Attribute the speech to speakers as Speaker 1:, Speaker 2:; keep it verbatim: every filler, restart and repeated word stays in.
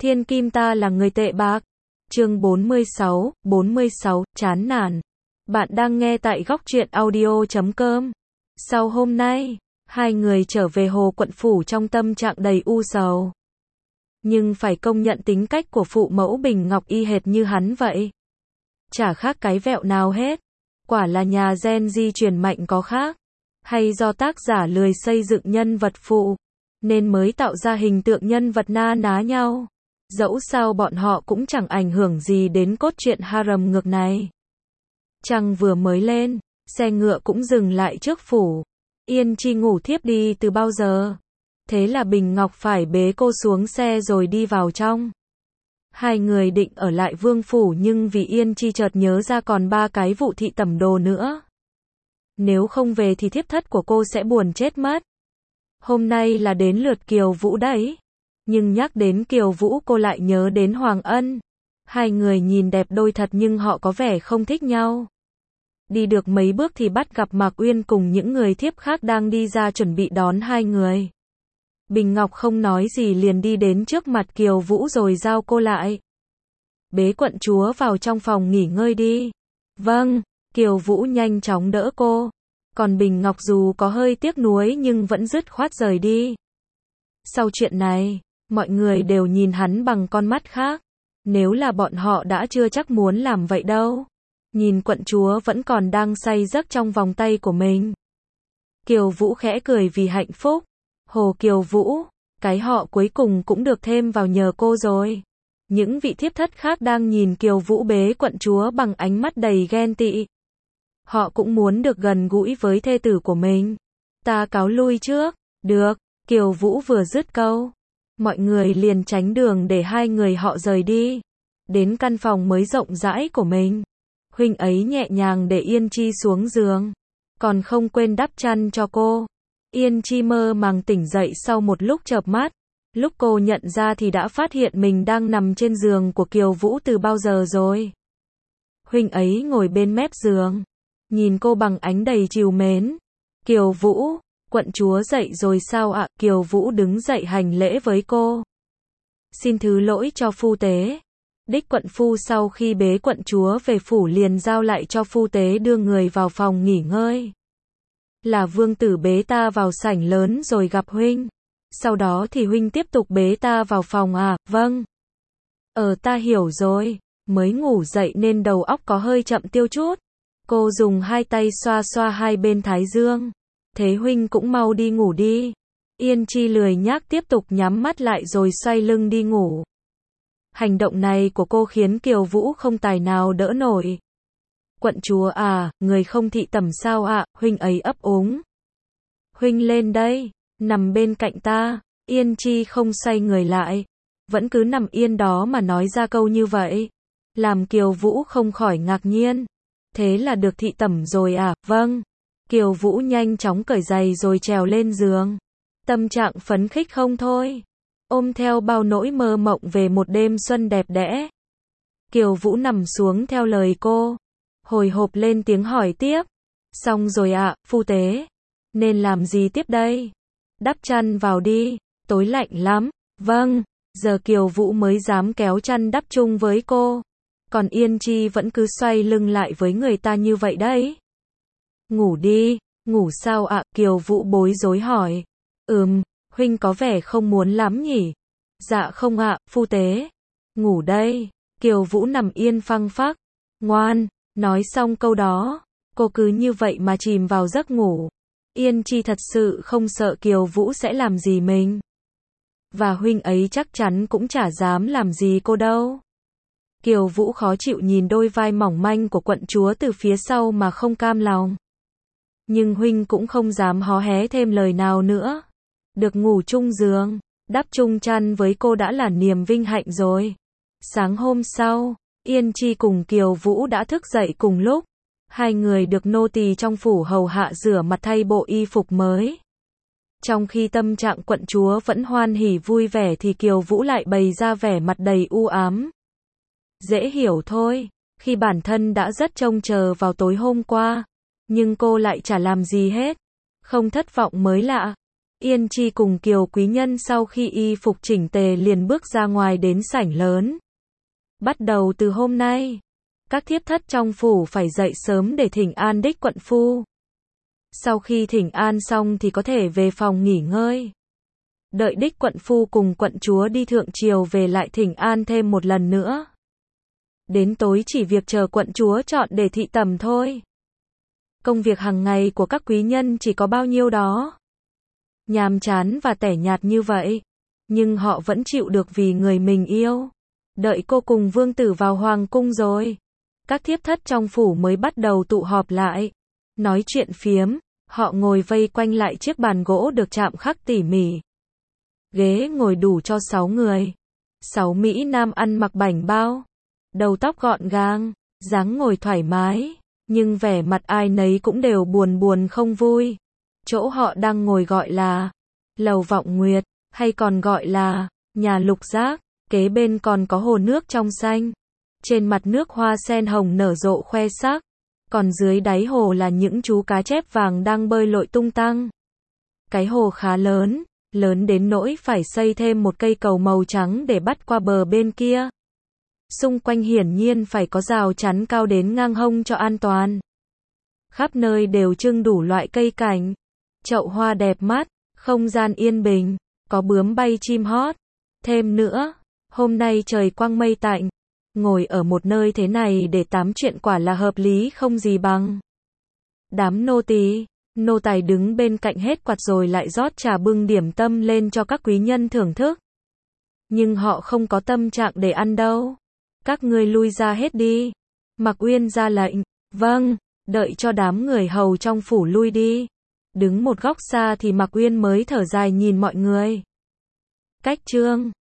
Speaker 1: Thiên kim ta là người tệ bạc. Chương bốn mươi sáu, bốn mươi sáu, chán nản. Bạn đang nghe tại góc truyện audio chấm com. Sau hôm nay, hai người trở về Hồ Quận Phủ trong tâm trạng đầy u sầu. Nhưng phải công nhận tính cách của phụ mẫu Bình Ngọc y hệt như hắn vậy. Chả khác cái vẹo nào hết. Quả là nhà gen di truyền mạnh có khác. Hay do tác giả lười xây dựng nhân vật phụ, nên mới tạo ra hình tượng nhân vật na ná nhau. Dẫu sao bọn họ cũng chẳng ảnh hưởng gì đến cốt truyện harem ngược này. Trăng vừa mới lên, xe ngựa cũng dừng lại trước phủ. Yên Chi ngủ thiếp đi từ bao giờ. Thế là Bình Ngọc phải bế cô xuống xe rồi đi vào trong. Hai người định ở lại vương phủ nhưng vì Yên Chi chợt nhớ ra còn ba cái vụ thị tẩm đồ nữa. Nếu không về thì thiếp thất của cô sẽ buồn chết mất. Hôm nay là đến lượt Kiều Vũ đấy. Nhưng nhắc đến Kiều Vũ cô lại nhớ đến Hoàng Ân. Hai người nhìn đẹp đôi thật nhưng họ có vẻ không thích nhau. Đi được mấy bước thì bắt gặp Mạc Uyên cùng những người thiếp khác đang đi ra chuẩn bị đón hai người. Bình Ngọc không nói gì liền đi đến trước mặt Kiều Vũ rồi giao cô lại. Bế quận chúa vào trong phòng nghỉ ngơi đi. Vâng, Kiều Vũ nhanh chóng đỡ cô. Còn Bình Ngọc dù có hơi tiếc nuối nhưng vẫn dứt khoát rời đi. Sau chuyện này, mọi người đều nhìn hắn bằng con mắt khác. Nếu là bọn họ đã chưa chắc muốn làm vậy đâu. Nhìn quận chúa vẫn còn đang say giấc trong vòng tay của mình. Kiều Vũ khẽ cười vì hạnh phúc. Hồ Kiều Vũ, cái họ cuối cùng cũng được thêm vào nhờ cô rồi. Những vị thiếp thất khác đang nhìn Kiều Vũ bế quận chúa bằng ánh mắt đầy ghen tị. Họ cũng muốn được gần gũi với thê tử của mình. Ta cáo lui trước. Được, Kiều Vũ vừa dứt câu. Mọi người liền tránh đường để hai người họ rời đi. Đến căn phòng mới rộng rãi của mình. Huynh ấy nhẹ nhàng để Yên Chi xuống giường. Còn không quên đắp chăn cho cô. Yên Chi mơ màng tỉnh dậy sau một lúc chợp mắt. Lúc cô nhận ra thì đã phát hiện mình đang nằm trên giường của Kiều Vũ từ bao giờ rồi. Huynh ấy ngồi bên mép giường. Nhìn cô bằng ánh đầy trìu mến. Kiều Vũ, quận chúa dậy rồi sao ạ? Kiều Vũ đứng dậy hành lễ với cô. Xin thứ lỗi cho phu tế. Đích quận phu sau khi bế quận chúa về phủ liền giao lại cho phu tế đưa người vào phòng nghỉ ngơi. Là vương tử bế ta vào sảnh lớn rồi gặp huynh. Sau đó thì huynh tiếp tục bế ta vào phòng à? Vâng. Ờ ta hiểu rồi. Mới ngủ dậy nên đầu óc có hơi chậm tiêu chút. Cô dùng hai tay xoa xoa hai bên thái dương. Thế huynh cũng mau đi ngủ đi. Yên Chi lười nhác tiếp tục nhắm mắt lại rồi xoay lưng đi ngủ. Hành động này của cô khiến Kiều Vũ không tài nào đỡ nổi. Quận chúa à, người không thị tẩm sao ạ? Huynh ấy ấp úng. Huynh lên đây, nằm bên cạnh ta. Yên Chi không xoay người lại. Vẫn cứ nằm yên đó mà nói ra câu như vậy. Làm Kiều Vũ không khỏi ngạc nhiên. Thế là được thị tẩm rồi à? Vâng. Kiều Vũ nhanh chóng cởi giày rồi trèo lên giường. Tâm trạng phấn khích không thôi. Ôm theo bao nỗi mơ mộng về một đêm xuân đẹp đẽ. Kiều Vũ nằm xuống theo lời cô. Hồi hộp lên tiếng hỏi tiếp. Xong rồi ạ, phu tế. Nên làm gì tiếp đây? Đắp chăn vào đi. Tối lạnh lắm. Vâng. Giờ Kiều Vũ mới dám kéo chăn đắp chung với cô. Còn Yên Chi vẫn cứ xoay lưng lại với người ta như vậy đấy. Ngủ đi. Ngủ sao ạ? Kiều Vũ bối rối hỏi. Ừm, huynh có vẻ không muốn lắm nhỉ? Dạ không ạ, phu tế. Ngủ đây. Kiều Vũ nằm yên phăng phắc. Ngoan. Nói xong câu đó, cô cứ như vậy mà chìm vào giấc ngủ. Yên Chi thật sự không sợ Kiều Vũ sẽ làm gì mình. Và huynh ấy chắc chắn cũng chả dám làm gì cô đâu. Kiều Vũ khó chịu nhìn đôi vai mỏng manh của quận chúa từ phía sau mà không cam lòng. Nhưng huynh cũng không dám hó hé thêm lời nào nữa. Được ngủ chung giường, đắp chung chăn với cô đã là niềm vinh hạnh rồi. Sáng hôm sau, Yên Chi cùng Kiều Vũ đã thức dậy cùng lúc. Hai người được nô tỳ trong phủ hầu hạ rửa mặt thay bộ y phục mới. Trong khi tâm trạng quận chúa vẫn hoan hỉ vui vẻ thì Kiều Vũ lại bày ra vẻ mặt đầy u ám. Dễ hiểu thôi, khi bản thân đã rất trông chờ vào tối hôm qua. Nhưng cô lại chả làm gì hết. Không thất vọng mới lạ. Yên Chi cùng Kiều Quý Nhân sau khi y phục chỉnh tề liền bước ra ngoài đến sảnh lớn. Bắt đầu từ hôm nay, các thiếp thất trong phủ phải dậy sớm để thỉnh an đích quận phu. Sau khi thỉnh an xong thì có thể về phòng nghỉ ngơi. Đợi đích quận phu cùng quận chúa đi thượng triều về lại thỉnh an thêm một lần nữa. Đến tối chỉ việc chờ quận chúa chọn để thị tẩm thôi. Công việc hàng ngày của các quý nhân chỉ có bao nhiêu đó. Nhàm chán và tẻ nhạt như vậy, nhưng họ vẫn chịu được vì người mình yêu. Đợi cô cùng vương tử vào hoàng cung rồi, các thiếp thất trong phủ mới bắt đầu tụ họp lại, nói chuyện phiếm. Họ ngồi vây quanh lại chiếc bàn gỗ được chạm khắc tỉ mỉ. Ghế ngồi đủ cho sáu người. Sáu mỹ nam ăn mặc bảnh bao, đầu tóc gọn gàng, dáng ngồi thoải mái, nhưng vẻ mặt ai nấy cũng đều buồn buồn không vui. Chỗ họ đang ngồi gọi là Lầu Vọng Nguyệt, hay còn gọi là nhà Lục Giác. Kế bên còn có hồ nước trong xanh, trên mặt nước hoa sen hồng nở rộ khoe sắc, còn dưới đáy hồ là những chú cá chép vàng đang bơi lội tung tăng. Cái hồ khá lớn, lớn đến nỗi phải xây thêm một cây cầu màu trắng để bắt qua bờ bên kia. Xung quanh hiển nhiên phải có rào chắn cao đến ngang hông cho an toàn. Khắp nơi đều trưng đủ loại cây cảnh, chậu hoa đẹp mắt, không gian yên bình, có bướm bay chim hót. Thêm nữa, hôm nay trời quang mây tạnh, ngồi ở một nơi thế này để tám chuyện quả là hợp lý không gì bằng. Đám nô tỳ, nô tài đứng bên cạnh hết quạt rồi lại rót trà bưng điểm tâm lên cho các quý nhân thưởng thức. Nhưng họ không có tâm trạng để ăn đâu. Các ngươi lui ra hết đi. Mạc Uyên ra lệnh. Vâng, đợi cho đám người hầu trong phủ lui đi. Đứng một góc xa thì Mạc Uyên mới thở dài nhìn mọi người. Cách chương